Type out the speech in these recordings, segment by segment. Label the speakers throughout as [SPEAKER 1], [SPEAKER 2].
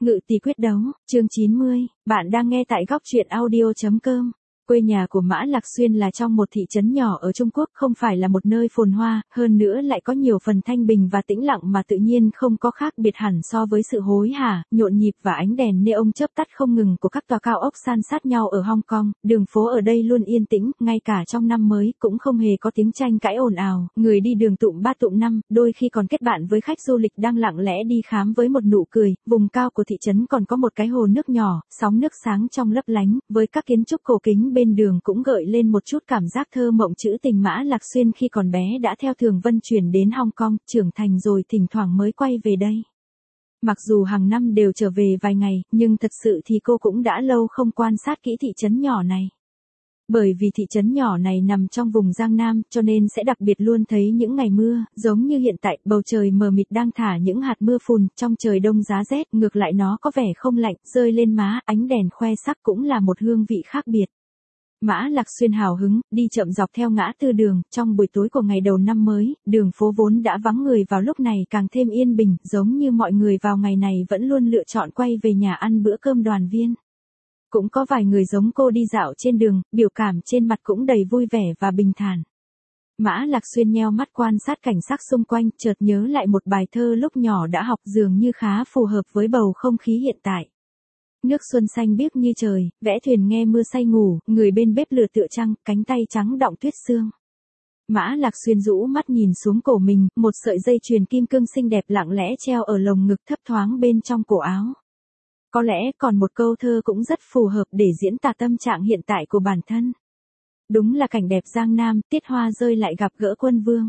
[SPEAKER 1] Ngự tỷ quyết đấu, chương 90, bạn đang nghe tại góc truyện audio.com. Quê nhà của Mã Lạc Xuyên là trong một thị trấn nhỏ ở Trung Quốc, không phải là một nơi phồn hoa, hơn nữa lại có nhiều phần thanh bình và tĩnh lặng mà tự nhiên không có khác biệt hẳn so với sự hối hả, nhộn nhịp và ánh đèn neon chớp tắt không ngừng của các tòa cao ốc san sát nhau ở Hong Kong. Đường phố ở đây luôn yên tĩnh, ngay cả trong năm mới cũng không hề có tiếng tranh cãi ồn ào, người đi đường tụm ba tụm năm, đôi khi còn kết bạn với khách du lịch đang lặng lẽ đi khám với một nụ cười. Vùng cao của thị trấn còn có một cái hồ nước nhỏ, sóng nước sáng trong lấp lánh, với các kiến trúc cổ kính bên đường cũng gợi lên một chút cảm giác thơ mộng trữ tình. Mã Lạc Xuyên khi còn bé đã theo Thường Vân chuyển đến Hong Kong, trưởng thành rồi thỉnh thoảng mới quay về đây. Mặc dù hàng năm đều trở về vài ngày, nhưng thật sự thì cô cũng đã lâu không quan sát kỹ thị trấn nhỏ này. Bởi vì thị trấn nhỏ này nằm trong vùng Giang Nam, cho nên sẽ đặc biệt luôn thấy những ngày mưa, giống như hiện tại, bầu trời mờ mịt đang thả những hạt mưa phùn, trong trời đông giá rét, ngược lại nó có vẻ không lạnh, rơi lên má, ánh đèn khoe sắc cũng là một hương vị khác biệt. Mã Lạc Xuyên hào hứng, đi chậm dọc theo ngã tư đường, trong buổi tối của ngày đầu năm mới, đường phố vốn đã vắng người vào lúc này càng thêm yên bình, giống như mọi người vào ngày này vẫn luôn lựa chọn quay về nhà ăn bữa cơm đoàn viên. Cũng có vài người giống cô đi dạo trên đường, biểu cảm trên mặt cũng đầy vui vẻ và bình thản. Mã Lạc Xuyên nheo mắt quan sát cảnh sắc xung quanh, chợt nhớ lại một bài thơ lúc nhỏ đã học dường như khá phù hợp với bầu không khí hiện tại. Nước xuân xanh biếc như trời, vẽ thuyền nghe mưa say ngủ, người bên bếp lửa tựa trăng, cánh tay trắng đọng tuyết sương. Mã Lạc Xuyên rũ mắt nhìn xuống cổ mình, một sợi dây chuyền kim cương xinh đẹp lặng lẽ treo ở lồng ngực thấp thoáng bên trong cổ áo. Có lẽ còn một câu thơ cũng rất phù hợp để diễn tả tâm trạng hiện tại của bản thân. Đúng là cảnh đẹp Giang Nam, tiết hoa rơi lại gặp gỡ quân vương.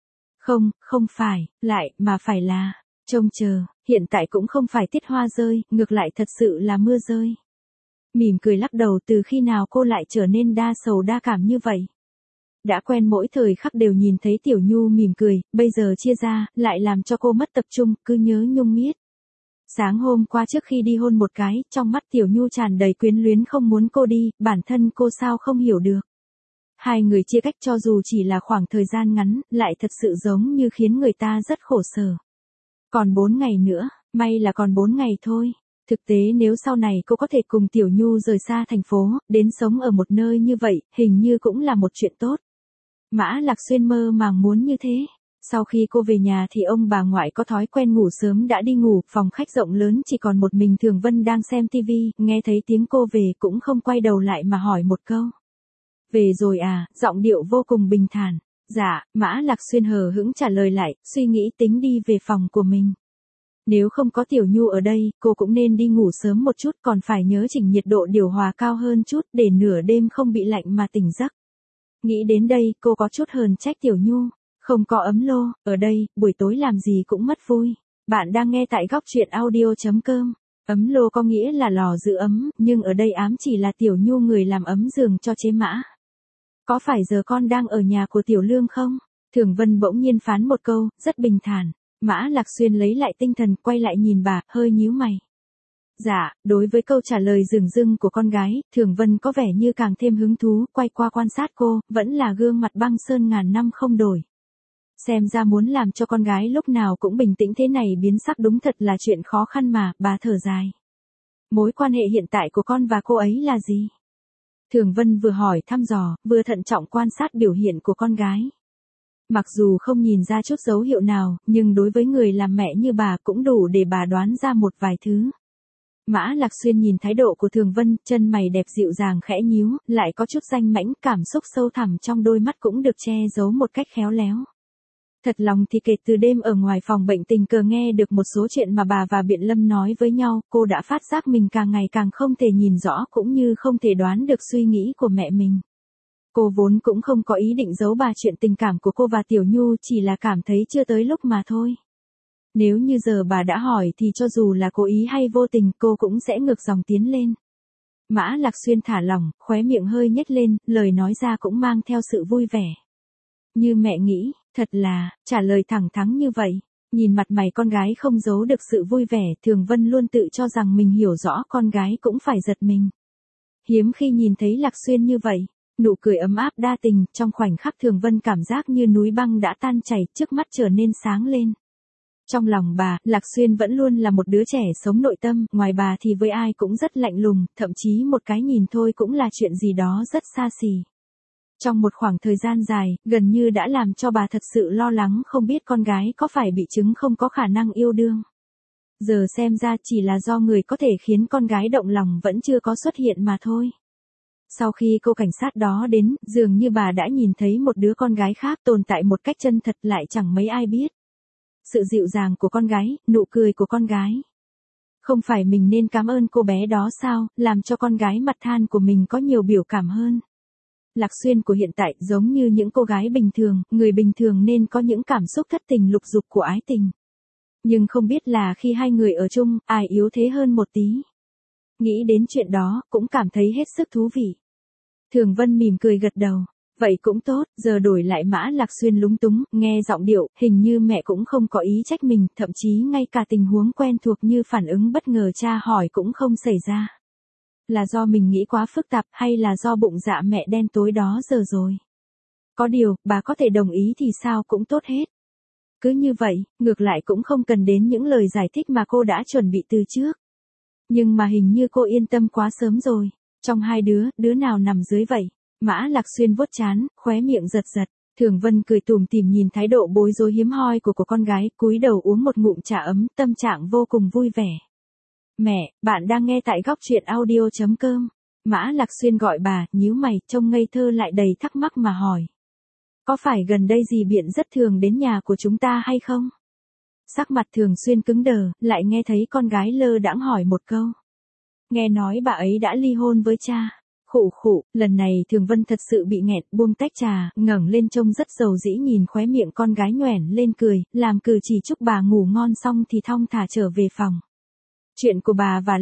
[SPEAKER 1] Không phải, mà phải là, trông chờ, hiện tại cũng không phải tiết hoa rơi, ngược lại thật sự là mưa rơi. Mỉm cười lắc đầu, từ khi nào cô lại trở nên đa sầu đa cảm như vậy? Đã quen mỗi thời khắc đều nhìn thấy Tiểu Nhu mỉm cười, bây giờ chia ra, lại làm cho cô mất tập trung, cứ nhớ nhung miết. Sáng hôm qua trước khi đi hôn một cái, trong mắt Tiểu Nhu tràn đầy quyến luyến không muốn cô đi, bản thân cô sao không hiểu được. Hai người chia cách cho dù chỉ là khoảng thời gian ngắn, lại thật sự giống như khiến người ta rất khổ sở. Còn 4 ngày nữa, may là còn 4 ngày thôi. Thực tế nếu sau này cô có thể cùng Tiểu Nhu rời xa thành phố, đến sống ở một nơi như vậy, hình như cũng là một chuyện tốt. Mã Lạc Xuyên mơ màng muốn như thế. Sau khi cô về nhà thì ông bà ngoại có thói quen ngủ sớm đã đi ngủ, phòng khách rộng lớn chỉ còn một mình Thường Vân đang xem tivi, nghe thấy tiếng cô về cũng không quay đầu lại mà hỏi một câu. Về rồi à, giọng điệu vô cùng bình thản. Dạ, Mã Lạc Xuyên hờ hững trả lời lại, suy nghĩ tính đi về phòng của mình. Nếu không có Tiểu Nhu ở đây, cô cũng nên đi ngủ sớm một chút, còn phải nhớ chỉnh nhiệt độ điều hòa cao hơn chút để nửa đêm không bị lạnh mà tỉnh giấc. Nghĩ đến đây, cô có chút hờn trách Tiểu Nhu. Không có ấm lô, ở đây, buổi tối làm gì cũng mất vui. Bạn đang nghe tại góc truyện audio.com. Ấm lô có nghĩa là lò giữ ấm, nhưng ở đây ám chỉ là Tiểu Nhu người làm ấm giường cho chế Mã. Có phải giờ con đang ở nhà của Tiểu Lương không? Thường Vân bỗng nhiên phán một câu, rất bình thản. Mã Lạc Xuyên lấy lại tinh thần, quay lại nhìn bà, hơi nhíu mày. Dạ, đối với câu trả lời dửng dưng của con gái, Thường Vân có vẻ như càng thêm hứng thú, quay qua quan sát cô, vẫn là gương mặt băng sơn ngàn năm không đổi. Xem ra muốn làm cho con gái lúc nào cũng bình tĩnh thế này biến sắc đúng thật là chuyện khó khăn mà, bà thở dài. Mối quan hệ hiện tại của con và cô ấy là gì? Thường Vân vừa hỏi thăm dò, vừa thận trọng quan sát biểu hiện của con gái. Mặc dù không nhìn ra chút dấu hiệu nào, nhưng đối với người làm mẹ như bà cũng đủ để bà đoán ra một vài thứ. Mã Lạc Xuyên nhìn thái độ của Thường Vân, chân mày đẹp dịu dàng khẽ nhíu, lại có chút danh mãnh, cảm xúc sâu thẳm trong đôi mắt cũng được che giấu một cách khéo léo. Thật lòng thì kể từ đêm ở ngoài phòng bệnh tình cờ nghe được một số chuyện mà bà và Biện Lâm nói với nhau, cô đã phát giác mình càng ngày càng không thể nhìn rõ cũng như không thể đoán được suy nghĩ của mẹ mình. Cô vốn cũng không có ý định giấu bà chuyện tình cảm của cô và Tiểu Nhu, chỉ là cảm thấy chưa tới lúc mà thôi. Nếu như giờ bà đã hỏi thì cho dù là cố ý hay vô tình cô cũng sẽ ngược dòng tiến lên. Mã Lạc Xuyên thả lỏng, khóe miệng hơi nhếch lên, lời nói ra cũng mang theo sự vui vẻ. Như mẹ nghĩ, thật là, trả lời thẳng thắn như vậy. Nhìn mặt mày con gái không giấu được sự vui vẻ, Thường Vân luôn tự cho rằng mình hiểu rõ con gái cũng phải giật mình. Hiếm khi nhìn thấy Lạc Xuyên như vậy, nụ cười ấm áp đa tình, trong khoảnh khắc Thường Vân cảm giác như núi băng đã tan chảy, trước mắt trở nên sáng lên. Trong lòng bà, Lạc Xuyên vẫn luôn là một đứa trẻ sống nội tâm, ngoài bà thì với ai cũng rất lạnh lùng, thậm chí một cái nhìn thôi cũng là chuyện gì đó rất xa xỉ. Trong một khoảng thời gian dài, gần như đã làm cho bà thật sự lo lắng không biết con gái có phải bị chứng không có khả năng yêu đương. Giờ xem ra chỉ là do người có thể khiến con gái động lòng vẫn chưa có xuất hiện mà thôi. Sau khi cô cảnh sát đó đến, dường như bà đã nhìn thấy một đứa con gái khác tồn tại một cách chân thật lại chẳng mấy ai biết. Sự dịu dàng của con gái, nụ cười của con gái. Không phải mình nên cảm ơn cô bé đó sao, làm cho con gái mặt than của mình có nhiều biểu cảm hơn. Lạc Xuyên của hiện tại giống như những cô gái bình thường, người bình thường nên có những cảm xúc thất tình lục dục của ái tình. Nhưng không biết là khi hai người ở chung, ai yếu thế hơn một tí. Nghĩ đến chuyện đó, cũng cảm thấy hết sức thú vị. Thường Vân mỉm cười gật đầu. Vậy cũng tốt, giờ đổi lại Mã Lạc Xuyên lúng túng, nghe giọng điệu, hình như mẹ cũng không có ý trách mình, thậm chí ngay cả tình huống quen thuộc như phản ứng bất ngờ cha hỏi cũng không xảy ra. Là do mình nghĩ quá phức tạp hay là do bụng dạ mẹ đen tối đó giờ rồi. Có điều, bà có thể đồng ý thì sao cũng tốt hết. Cứ như vậy, ngược lại cũng không cần đến những lời giải thích mà cô đã chuẩn bị từ trước. Nhưng mà hình như cô yên tâm quá sớm rồi. Trong hai đứa nào nằm dưới vậy? Mã Lạc Xuyên vuốt trán, khóe miệng giật giật. Thường Vân cười tủm tỉm nhìn thái độ bối rối hiếm hoi của con gái, cúi đầu uống một ngụm trà ấm, tâm trạng vô cùng vui vẻ. Mẹ, bạn đang nghe tại góc truyện audio.com. Mã Lạc Xuyên gọi bà, nhíu mày, trông ngây thơ lại đầy thắc mắc mà hỏi. Có phải gần đây dì Biện rất thường đến nhà của chúng ta hay không? Sắc mặt Thường Xuyên cứng đờ, lại nghe thấy con gái lơ đãng hỏi một câu. Nghe nói bà ấy đã ly hôn với cha. Khụ khụ, lần này Thường Vân thật sự bị nghẹn, buông tách trà, ngẩng lên trông rất dầu dĩ nhìn khóe miệng con gái nhoẻn lên cười, làm cử chỉ chúc bà ngủ ngon xong thì thong thả trở về phòng. Chuyện của bà và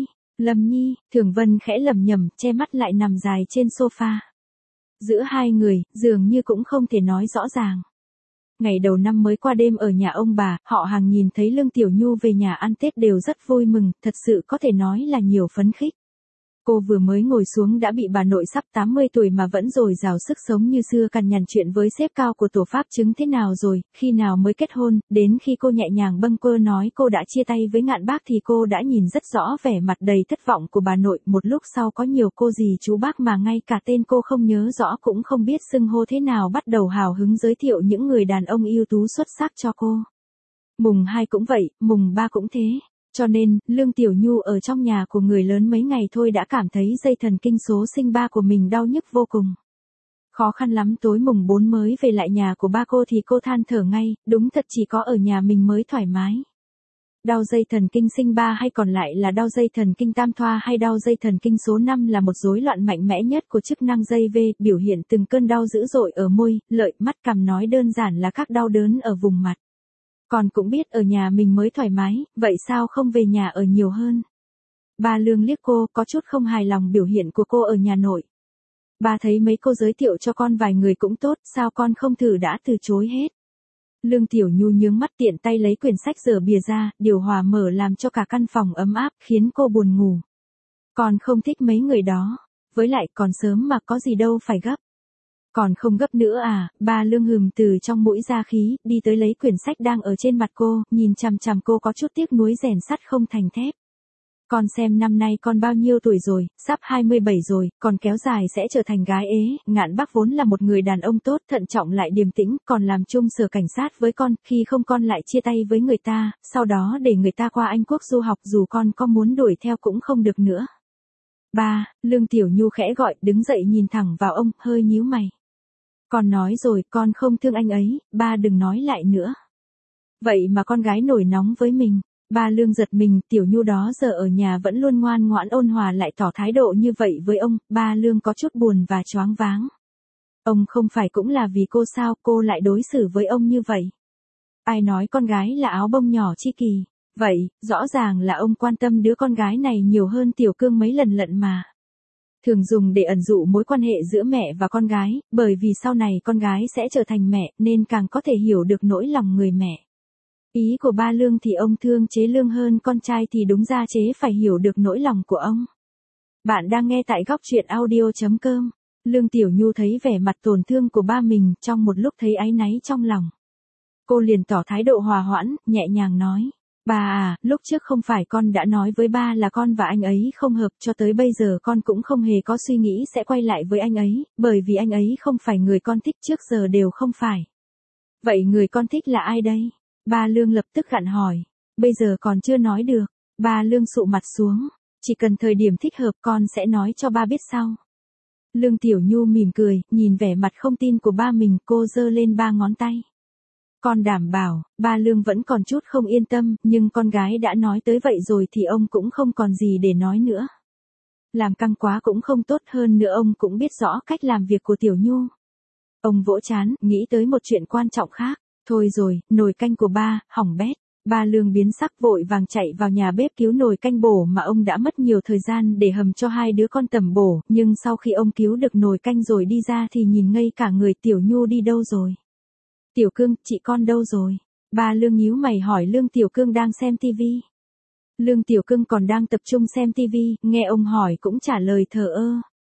[SPEAKER 1] Lâm Nhi, Thường Vân khẽ lẩm nhẩm, che mắt lại nằm dài trên sofa. Giữa hai người, dường như cũng không thể nói rõ ràng. Ngày đầu năm mới qua đêm ở nhà ông bà, họ hàng nhìn thấy Lương Tiểu Nhu về nhà ăn Tết đều rất vui mừng, thật sự có thể nói là nhiều phấn khích. Cô vừa mới ngồi xuống đã bị bà nội sắp 80 tuổi mà vẫn dồi dào sức sống như xưa cằn nhằn chuyện với sếp cao của tổ pháp chứng thế nào rồi, khi nào mới kết hôn, đến khi cô nhẹ nhàng bâng quơ nói cô đã chia tay với Ngạn Bác thì cô đã nhìn rất rõ vẻ mặt đầy thất vọng của bà nội, một lúc sau có nhiều cô dì chú bác mà ngay cả tên cô không nhớ rõ cũng không biết xưng hô thế nào bắt đầu hào hứng giới thiệu những người đàn ông ưu tú xuất sắc cho cô. Mùng 2 cũng vậy, mùng 3 cũng thế. Cho nên, Lương Tiểu Nhu ở trong nhà của người lớn mấy ngày thôi đã cảm thấy dây thần kinh số sinh ba của mình đau nhức vô cùng. Khó khăn lắm tối mùng 4 mới về lại nhà của ba cô thì cô than thở ngay, đúng thật chỉ có ở nhà mình mới thoải mái. Đau dây thần kinh sinh ba hay còn lại là đau dây thần kinh tam thoa hay đau dây thần kinh số 5 là một rối loạn mạnh mẽ nhất của chức năng dây V, biểu hiện từng cơn đau dữ dội ở môi, lợi, mắt, cằm, nói đơn giản là các đau đớn ở vùng mặt. Còn cũng biết ở nhà mình mới thoải mái, vậy sao không về nhà ở nhiều hơn? Ba Lương liếc cô, có chút không hài lòng biểu hiện của cô ở nhà nội. Ba thấy mấy cô giới thiệu cho con vài người cũng tốt, sao con không thử đã từ chối hết? Lương Tiểu Nhu nhướng mắt tiện tay lấy quyển sách dở bìa ra, điều hòa mở làm cho cả căn phòng ấm áp, khiến cô buồn ngủ. Con không thích mấy người đó. Với lại còn sớm mà có gì đâu phải gấp. Còn không gấp nữa à, ba Lương hừm từ trong mũi ra khí, đi tới lấy quyển sách đang ở trên mặt cô, nhìn chằm chằm cô có chút tiếc nuối rèn sắt không thành thép. Con xem năm nay con bao nhiêu tuổi rồi, sắp 27 rồi, còn kéo dài sẽ trở thành gái ế. Ngạn Bác vốn là một người đàn ông tốt, thận trọng lại điềm tĩnh, còn làm chung sở cảnh sát với con, khi không con lại chia tay với người ta, sau đó để người ta qua Anh Quốc du học, dù con có muốn đuổi theo cũng không được nữa. Ba, Lương Tiểu Nhu khẽ gọi, đứng dậy nhìn thẳng vào ông, hơi nhíu mày. Con nói rồi, con không thương anh ấy, ba đừng nói lại nữa. Vậy mà con gái nổi nóng với mình. Ba Lương giật mình, Tiểu Nhu đó giờ ở nhà vẫn luôn ngoan ngoãn ôn hòa lại tỏ thái độ như vậy với ông, ba Lương có chút buồn và choáng váng. Ông không phải cũng là vì cô sao, cô lại đối xử với ông như vậy. Ai nói con gái là áo bông nhỏ chi kỳ, vậy, rõ ràng là ông quan tâm đứa con gái này nhiều hơn Tiểu Cương mấy lần lận mà. Thường dùng để ẩn dụ mối quan hệ giữa mẹ và con gái, bởi vì sau này con gái sẽ trở thành mẹ, nên càng có thể hiểu được nỗi lòng người mẹ. Ý của ba Lương thì ông thương chế Lương hơn con trai thì đúng ra chế phải hiểu được nỗi lòng của ông. Bạn đang nghe tại góc truyện audio.com. Lương Tiểu Nhu thấy vẻ mặt tổn thương của ba mình, trong một lúc thấy áy náy trong lòng. Cô liền tỏ thái độ hòa hoãn, nhẹ nhàng nói. Ba à, lúc trước không phải con đã nói với ba là con và anh ấy không hợp, cho tới bây giờ con cũng không hề có suy nghĩ sẽ quay lại với anh ấy, bởi vì anh ấy không phải người con thích, trước giờ đều không phải. Vậy người con thích là ai đây? Ba Lương lập tức gặng hỏi. Bây giờ còn chưa nói được. Ba Lương sụ mặt xuống. Chỉ cần thời điểm thích hợp con sẽ nói cho ba biết sau. Lương Tiểu Nhu mỉm cười, nhìn vẻ mặt không tin của ba mình, cô giơ lên 3 ngón tay. Con đảm bảo. Ba Lương vẫn còn chút không yên tâm, nhưng con gái đã nói tới vậy rồi thì ông cũng không còn gì để nói nữa. Làm căng quá cũng không tốt, hơn nữa ông cũng biết rõ cách làm việc của Tiểu Nhu. Ông vỗ trán, nghĩ tới một chuyện quan trọng khác. Thôi rồi, nồi canh của ba, hỏng bét. Ba Lương biến sắc vội vàng chạy vào nhà bếp cứu nồi canh bổ mà ông đã mất nhiều thời gian để hầm cho 2 đứa con tẩm bổ, nhưng sau khi ông cứu được nồi canh rồi đi ra thì nhìn ngây cả người. Tiểu Nhu đi đâu rồi? Tiểu Cương, chị con đâu rồi? Ba Lương nhíu mày hỏi. Lương Tiểu Cương đang xem tivi. Lương Tiểu Cương còn đang tập trung xem tivi, nghe ông hỏi cũng trả lời thờ ơ.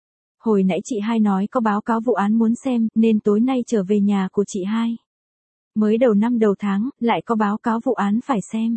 [SPEAKER 1] Hồi nãy chị hai nói có báo cáo vụ án muốn xem, nên tối nay trở về nhà của chị hai. Mới đầu năm đầu tháng, lại có báo cáo vụ án phải xem.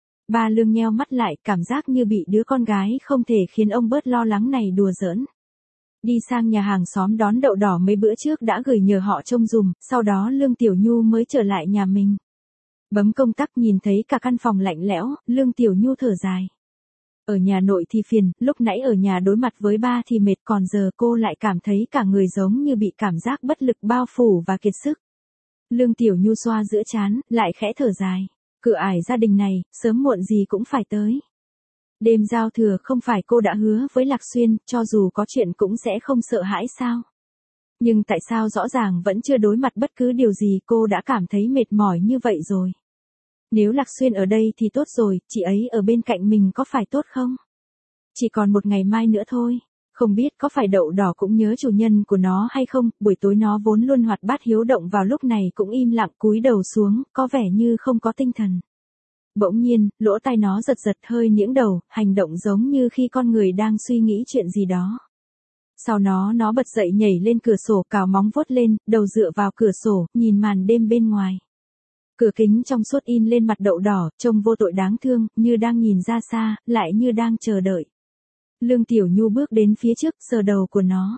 [SPEAKER 1] Ba Lương nheo mắt lại, cảm giác như bị đứa con gái không thể khiến ông bớt lo lắng này đùa giỡn. Đi sang nhà hàng xóm đón Đậu Đỏ mấy bữa trước đã gửi nhờ họ trông dùm, sau đó Lương Tiểu Nhu mới trở lại nhà mình. Bấm công tắc nhìn thấy cả căn phòng lạnh lẽo, Lương Tiểu Nhu thở dài. Ở nhà nội thì phiền, lúc nãy ở nhà đối mặt với ba thì mệt, còn giờ cô lại cảm thấy cả người giống như bị cảm giác bất lực bao phủ và kiệt sức. Lương Tiểu Nhu xoa giữa trán, lại khẽ thở dài. Cửa ải gia đình này, sớm muộn gì cũng phải tới. Đêm giao thừa không phải cô đã hứa với Lạc Xuyên, cho dù có chuyện cũng sẽ không sợ hãi sao? Nhưng tại sao rõ ràng vẫn chưa đối mặt bất cứ điều gì, cô đã cảm thấy mệt mỏi như vậy rồi. Nếu Lạc Xuyên ở đây thì tốt rồi, chị ấy ở bên cạnh mình có phải tốt không? Chỉ còn một ngày mai nữa thôi. Không biết có phải Đậu Đỏ cũng nhớ chủ nhân của nó hay không, buổi tối nó vốn luôn hoạt bát hiếu động vào lúc này cũng im lặng cúi đầu xuống, có vẻ như không có tinh thần. Bỗng nhiên, lỗ tai nó giật giật hơi nghiễng đầu, hành động giống như khi con người đang suy nghĩ chuyện gì đó. Sau đó nó bật dậy nhảy lên cửa sổ, cào móng vuốt lên, đầu dựa vào cửa sổ, nhìn màn đêm bên ngoài. Cửa kính trong suốt in lên mặt Đậu Đỏ, trông vô tội đáng thương, như đang nhìn ra xa, lại như đang chờ đợi. Lương Tiểu Nhu bước đến phía trước, sờ đầu của nó.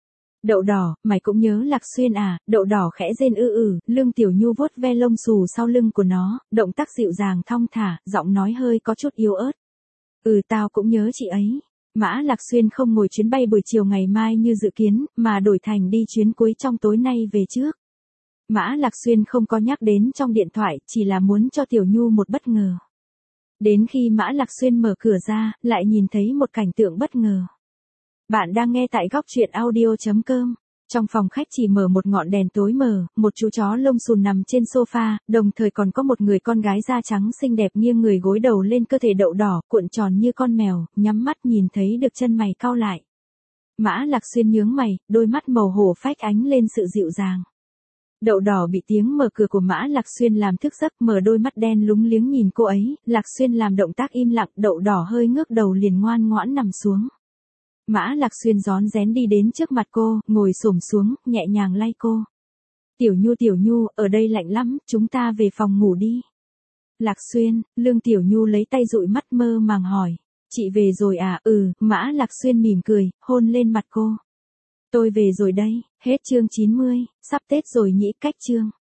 [SPEAKER 1] Đậu Đỏ, mày cũng nhớ Lạc Xuyên à? Đậu Đỏ khẽ rên Lương Tiểu Nhu vuốt ve lông xù sau lưng của nó, động tác dịu dàng thong thả, giọng nói hơi có chút yếu ớt. Tao cũng nhớ chị ấy. Mã Lạc Xuyên không ngồi chuyến bay buổi chiều ngày mai như dự kiến, mà đổi thành đi chuyến cuối trong tối nay về trước. Mã Lạc Xuyên không có nhắc đến trong điện thoại, chỉ là muốn cho Tiểu Nhu một bất ngờ. Đến khi Mã Lạc Xuyên mở cửa ra, lại nhìn thấy một cảnh tượng bất ngờ. Bạn đang nghe tại góc truyện audio.com. Trong phòng khách chỉ mở một ngọn đèn tối mờ, một chú chó lông xùn nằm trên sofa, đồng thời còn có một người con gái da trắng xinh đẹp nghiêng người gối đầu lên cơ thể Đậu Đỏ, cuộn tròn như con mèo, nhắm mắt nhìn thấy được chân mày cau lại. Mã Lạc Xuyên nhướng mày, đôi mắt màu hổ phách ánh lên sự dịu dàng. Đậu Đỏ bị tiếng mở cửa của Mã Lạc Xuyên làm thức giấc, mở đôi mắt đen lúng liếng nhìn cô ấy. Lạc Xuyên làm động tác im lặng, Đậu Đỏ hơi ngước đầu liền ngoan ngoãn nằm xuống. Mã Lạc Xuyên rón rén đi đến trước mặt cô, ngồi xổm xuống, nhẹ nhàng lay cô. Tiểu Nhu, ở đây lạnh lắm, chúng ta về phòng ngủ đi. Lạc Xuyên, Lương Tiểu Nhu lấy tay dụi mắt mơ màng hỏi. Chị về rồi à? Mã Lạc Xuyên mỉm cười, hôn lên mặt cô. Tôi về rồi đây, hết chương 90, sắp Tết rồi nhỉ, cách chương.